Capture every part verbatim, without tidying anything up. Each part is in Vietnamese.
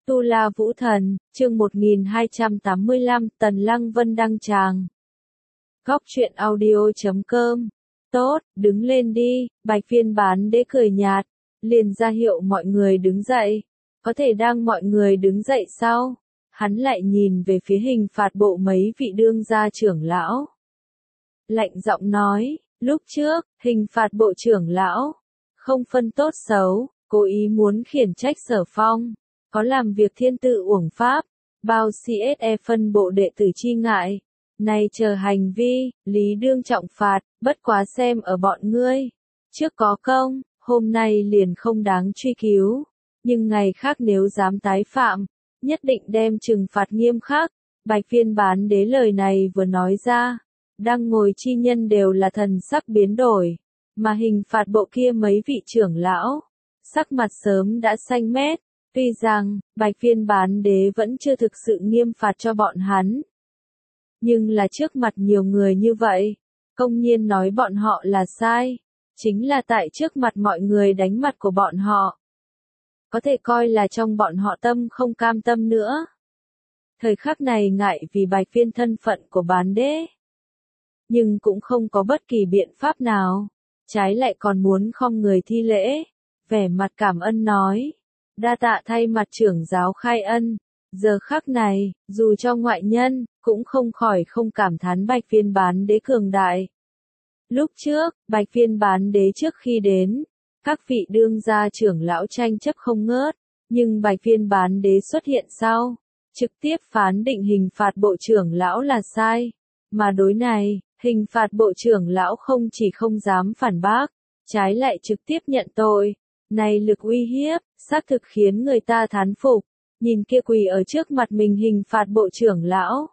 Tu La Vũ Thần, chương một nghìn hai trăm tám mươi lăm, Tần Lăng Vân đăng tràng. Góc truyện audio chấm com. Tốt, đứng lên đi, Bạch Phiên Bán Đế cười nhạt, liền ra hiệu mọi người đứng dậy. Có thể đang mọi người đứng dậy sau, hắn lại nhìn về phía hình phạt bộ mấy vị đương gia trưởng lão. Lạnh giọng nói, lúc trước, hình phạt bộ trưởng lão, không phân tốt xấu, cố ý muốn khiển trách Sở Phong. Có làm việc thiên tự uổng pháp, bao xê ét e phân bộ đệ tử chi ngại. Này chờ hành vi, lý đương trọng phạt, bất quá xem ở bọn ngươi. Trước có công, hôm nay liền không đáng truy cứu. Nhưng ngày khác nếu dám tái phạm, nhất định đem trừng phạt nghiêm khắc. Bạch Phiên Bán Đế lời này vừa nói ra, đang ngồi chi nhân đều là thần sắc biến đổi. Mà hình phạt bộ kia mấy vị trưởng lão, sắc mặt sớm đã xanh mét. Tuy rằng, Bạch Phiên Bán Đế vẫn chưa thực sự nghiêm phạt cho bọn hắn. Nhưng là trước mặt nhiều người như vậy, công nhiên nói bọn họ là sai. Chính là tại trước mặt mọi người đánh mặt của bọn họ. Có thể coi là trong bọn họ tâm không cam tâm nữa. Thời khắc này ngại vì Bạch Phiên thân phận của Bán Đế. Nhưng cũng không có bất kỳ biện pháp nào. Trái lại còn muốn khom người thi lễ. Vẻ mặt cảm ơn nói. Đa tạ thay mặt trưởng giáo khai ân. Giờ khắc này, dù cho ngoại nhân, cũng không khỏi không cảm thán Bạch Phiên Bán Đế cường đại. Lúc trước, Bạch Phiên Bán Đế trước khi đến, các vị đương gia trưởng lão tranh chấp không ngớt, nhưng Bạch Phiên Bán Đế xuất hiện sau, trực tiếp phán định hình phạt bộ trưởng lão là sai. Mà đối này, hình phạt bộ trưởng lão không chỉ không dám phản bác, trái lại trực tiếp nhận tội. Này lực uy hiếp, xác thực khiến người ta thán phục, nhìn kia quỳ ở trước mặt mình hình phạt bộ trưởng lão.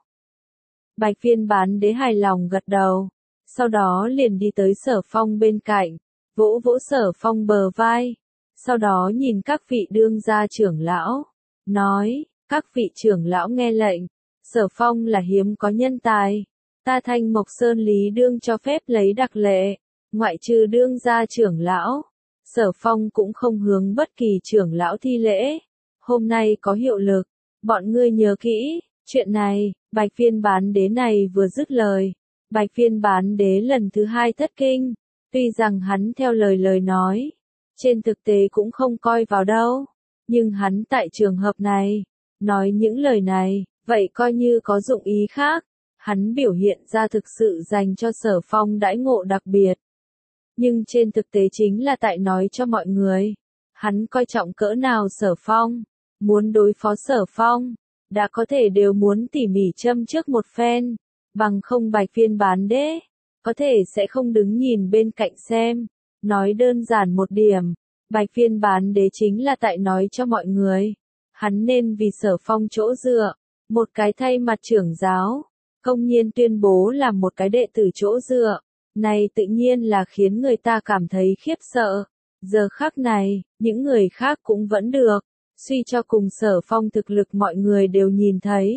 Bạch Phiên Bán Đế hài lòng gật đầu, sau đó liền đi tới Sở Phong bên cạnh, vỗ vỗ Sở Phong bờ vai, sau đó nhìn các vị đương gia trưởng lão, nói, các vị trưởng lão nghe lệnh, Sở Phong là hiếm có nhân tài, ta Thanh Mộc Sơn Lý đương cho phép lấy đặc lệ, ngoại trừ đương gia trưởng lão. Sở Phong cũng không hướng bất kỳ trưởng lão thi lễ. Hôm nay có hiệu lực. Bọn ngươi nhớ kỹ, chuyện này, Bạch Phiên Bán Đế này vừa dứt lời. Bạch Phiên Bán Đế lần thứ hai thất kinh. Tuy rằng hắn theo lời lời nói. Trên thực tế cũng không coi vào đâu. Nhưng hắn tại trường hợp này. Nói những lời này, vậy coi như có dụng ý khác. Hắn biểu hiện ra thực sự dành cho Sở Phong đãi ngộ đặc biệt. Nhưng trên thực tế chính là tại nói cho mọi người, hắn coi trọng cỡ nào Sở Phong, muốn đối phó Sở Phong, đã có thể đều muốn tỉ mỉ châm trước một phen, bằng không Bạch Phiên Bán Đế, có thể sẽ không đứng nhìn bên cạnh xem. Nói đơn giản một điểm, Bạch Phiên Bán Đế chính là tại nói cho mọi người, hắn nên vì Sở Phong chỗ dựa, một cái thay mặt trưởng giáo, công nhiên tuyên bố làm một cái đệ tử chỗ dựa. Này tự nhiên là khiến người ta cảm thấy khiếp sợ. Giờ khắc này, những người khác cũng vẫn được. Suy cho cùng Sở Phong thực lực mọi người đều nhìn thấy.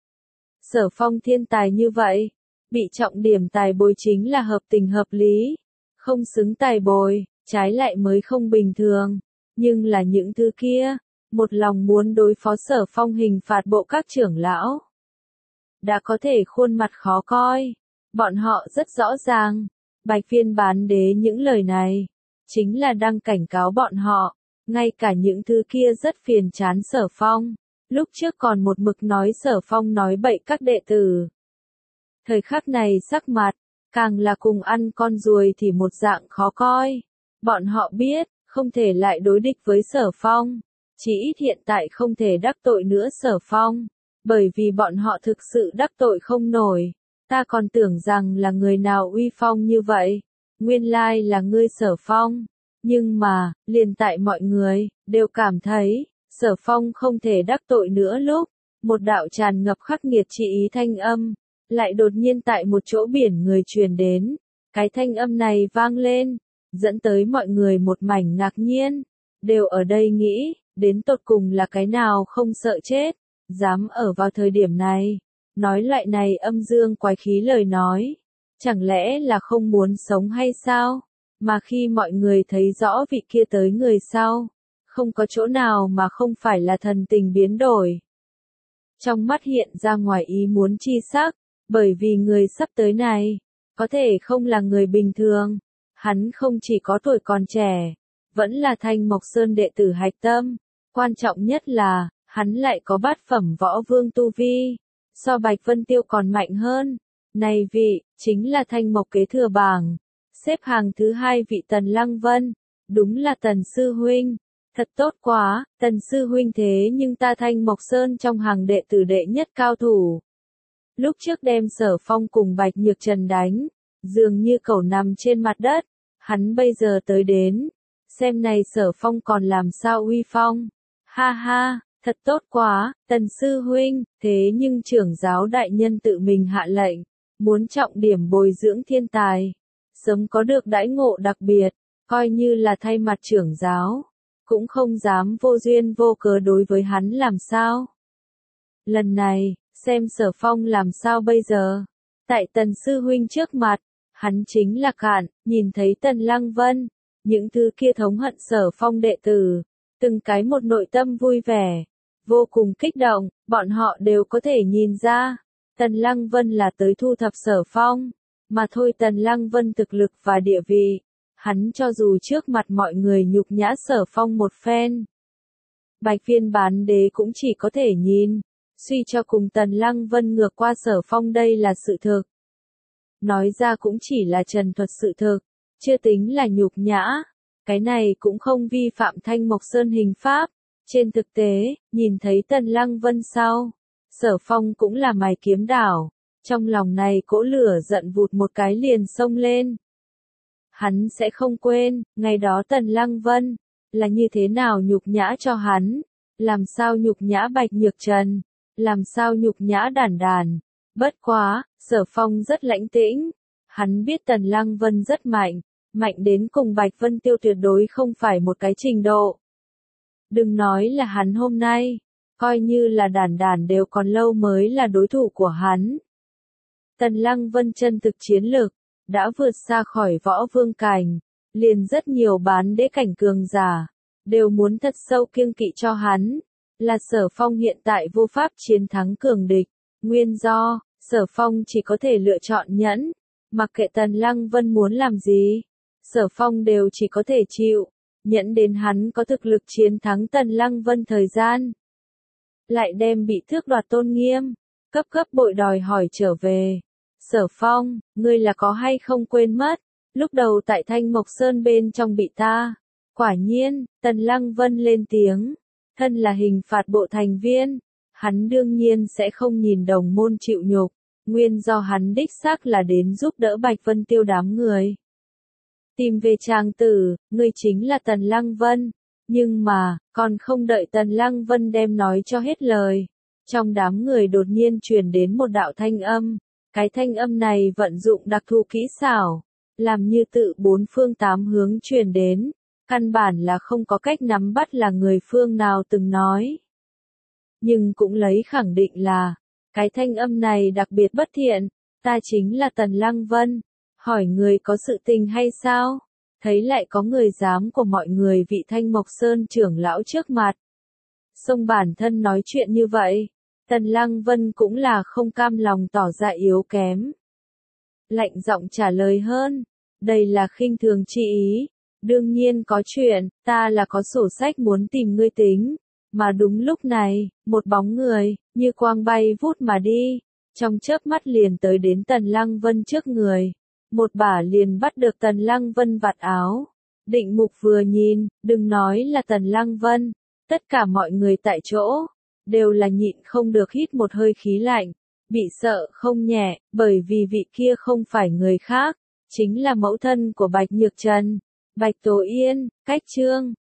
Sở Phong thiên tài như vậy, bị trọng điểm tài bồi chính là hợp tình hợp lý. Không xứng tài bồi, trái lại mới không bình thường. Nhưng là những thứ kia, một lòng muốn đối phó Sở Phong hình phạt bộ các trưởng lão. Đã có thể khuôn mặt khó coi. Bọn họ rất rõ ràng, Bạch Phiên Bán Đế những lời này, chính là đang cảnh cáo bọn họ, ngay cả những thứ kia rất phiền chán Sở Phong, lúc trước còn một mực nói Sở Phong nói bậy các đệ tử. Thời khắc này sắc mặt, càng là cùng ăn con ruồi thì một dạng khó coi, bọn họ biết, không thể lại đối địch với Sở Phong, chỉ ít hiện tại không thể đắc tội nữa Sở Phong, bởi vì bọn họ thực sự đắc tội không nổi. Ta còn tưởng rằng là người nào uy phong như vậy, nguyên lai là ngươi Sở Phong, nhưng mà, liền tại mọi người, đều cảm thấy, Sở Phong không thể đắc tội nữa lúc, một đạo tràn ngập khắc nghiệt chi ý thanh âm, lại đột nhiên tại một chỗ biển người truyền đến, cái thanh âm này vang lên, dẫn tới mọi người một mảnh ngạc nhiên, đều ở đây nghĩ, đến tột cùng là cái nào không sợ chết, dám ở vào thời điểm này. Nói loại này âm dương quái khí lời nói, chẳng lẽ là không muốn sống hay sao? Mà khi mọi người thấy rõ vị kia tới người sau, không có chỗ nào mà không phải là thần tình biến đổi. Trong mắt hiện ra ngoài ý muốn chi sắc, bởi vì người sắp tới này, có thể không là người bình thường. Hắn không chỉ có tuổi còn trẻ, vẫn là Thanh Mộc Sơn đệ tử hạch tâm. Quan trọng nhất là, hắn lại có bát phẩm võ vương tu vi, so Bạch Vân Tiêu còn mạnh hơn. Này vị, chính là Thanh Mộc kế thừa bảng, xếp hàng thứ hai vị Tần Lăng Vân, đúng là Tần Sư Huynh. Thật tốt quá, Tần Sư Huynh thế nhưng ta Thanh Mộc Sơn trong hàng đệ tử đệ nhất cao thủ. Lúc trước đem Sở Phong cùng Bạch Nhược Trần đánh, dường như cẩu nằm trên mặt đất, hắn bây giờ tới đến, xem này Sở Phong còn làm sao uy phong. Ha ha, thật tốt quá, Tần Sư Huynh, thế nhưng trưởng giáo đại nhân tự mình hạ lệnh, muốn trọng điểm bồi dưỡng thiên tài, sớm có được đãi ngộ đặc biệt, coi như là thay mặt trưởng giáo, cũng không dám vô duyên vô cớ đối với hắn làm sao. Lần này, xem Sở Phong làm sao bây giờ. Tại Tần Sư Huynh trước mặt, hắn chính là cạn, nhìn thấy Tần Lăng Vân, những thứ kia thống hận Sở Phong đệ tử, từng cái một nội tâm vui vẻ, vô cùng kích động, bọn họ đều có thể nhìn ra, Tần Lăng Vân là tới thu thập Sở Phong, mà thôi Tần Lăng Vân thực lực và địa vị, hắn cho dù trước mặt mọi người nhục nhã Sở Phong một phen. Bạch Viên Bán Đế cũng chỉ có thể nhìn, suy cho cùng Tần Lăng Vân ngược qua Sở Phong đây là sự thực. Nói ra cũng chỉ là trần thuật sự thực, chưa tính là nhục nhã. Cái này cũng không vi phạm Thanh Mộc Sơn hình pháp. Trên thực tế, nhìn thấy Tần Lăng Vân sau, Sở Phong cũng là mày kiếm đảo. Trong lòng này cỗ lửa giận vụt một cái liền xông lên. Hắn sẽ không quên, ngày đó Tần Lăng Vân, là như thế nào nhục nhã cho hắn. Làm sao nhục nhã Bạch Nhược Trần, làm sao nhục nhã Đản Đản. Bất quá, Sở Phong rất lãnh tĩnh. Hắn biết Tần Lăng Vân rất mạnh. Mạnh đến cùng Bạch Vân Tiêu tuyệt đối không phải một cái trình độ. Đừng nói là hắn hôm nay, coi như là Đản Đản đều còn lâu mới là đối thủ của hắn. Tần Lăng Vân chân thực chiến lực, đã vượt xa khỏi võ vương cảnh, liền rất nhiều bán đế cảnh cường giả, đều muốn thật sâu kiêng kỵ cho hắn, là Sở Phong hiện tại vô pháp chiến thắng cường địch. Nguyên do, Sở Phong chỉ có thể lựa chọn nhẫn, mặc kệ Tần Lăng Vân muốn làm gì. Sở Phong đều chỉ có thể chịu, nhẫn đến hắn có thực lực chiến thắng Tần Lăng Vân thời gian. Lại đem bị thước đoạt tôn nghiêm, cấp cấp bội đòi hỏi trở về. Sở Phong, ngươi là có hay không quên mất, lúc đầu tại Thanh Mộc Sơn bên trong bị ta. Quả nhiên, Tần Lăng Vân lên tiếng, thân là hình phạt bộ thành viên, hắn đương nhiên sẽ không nhìn đồng môn chịu nhục, nguyên do hắn đích xác là đến giúp đỡ Bạch Vân Tiêu đám người. Tìm về chàng tử, ngươi chính là Tần Lăng Vân, nhưng mà, còn không đợi Tần Lăng Vân đem nói cho hết lời. Trong đám người đột nhiên truyền đến một đạo thanh âm, cái thanh âm này vận dụng đặc thù kỹ xảo, làm như tự bốn phương tám hướng truyền đến, căn bản là không có cách nắm bắt là người phương nào từng nói. Nhưng cũng lấy khẳng định là, cái thanh âm này đặc biệt bất thiện, ta chính là Tần Lăng Vân. Hỏi người có sự tình hay sao? Thấy lại có người dám của mọi người vị Thanh Mộc Sơn trưởng lão trước mặt. Xông bản thân nói chuyện như vậy, Tần Lăng Vân cũng là không cam lòng tỏ ra yếu kém. Lạnh giọng trả lời hơn, đây là khinh thường chi ý, đương nhiên có chuyện, ta là có sổ sách muốn tìm ngươi tính. Mà đúng lúc này, một bóng người, như quang bay vút mà đi, trong chớp mắt liền tới đến Tần Lăng Vân trước người. Một bả liền bắt được Tần Lăng Vân vạt áo. Định Mục vừa nhìn, đừng nói là Tần Lăng Vân, tất cả mọi người tại chỗ, đều là nhịn không được hít một hơi khí lạnh, bị sợ không nhẹ, bởi vì vị kia không phải người khác, chính là mẫu thân của Bạch Nhược Trần, Bạch Tố Yên, Cách Trương.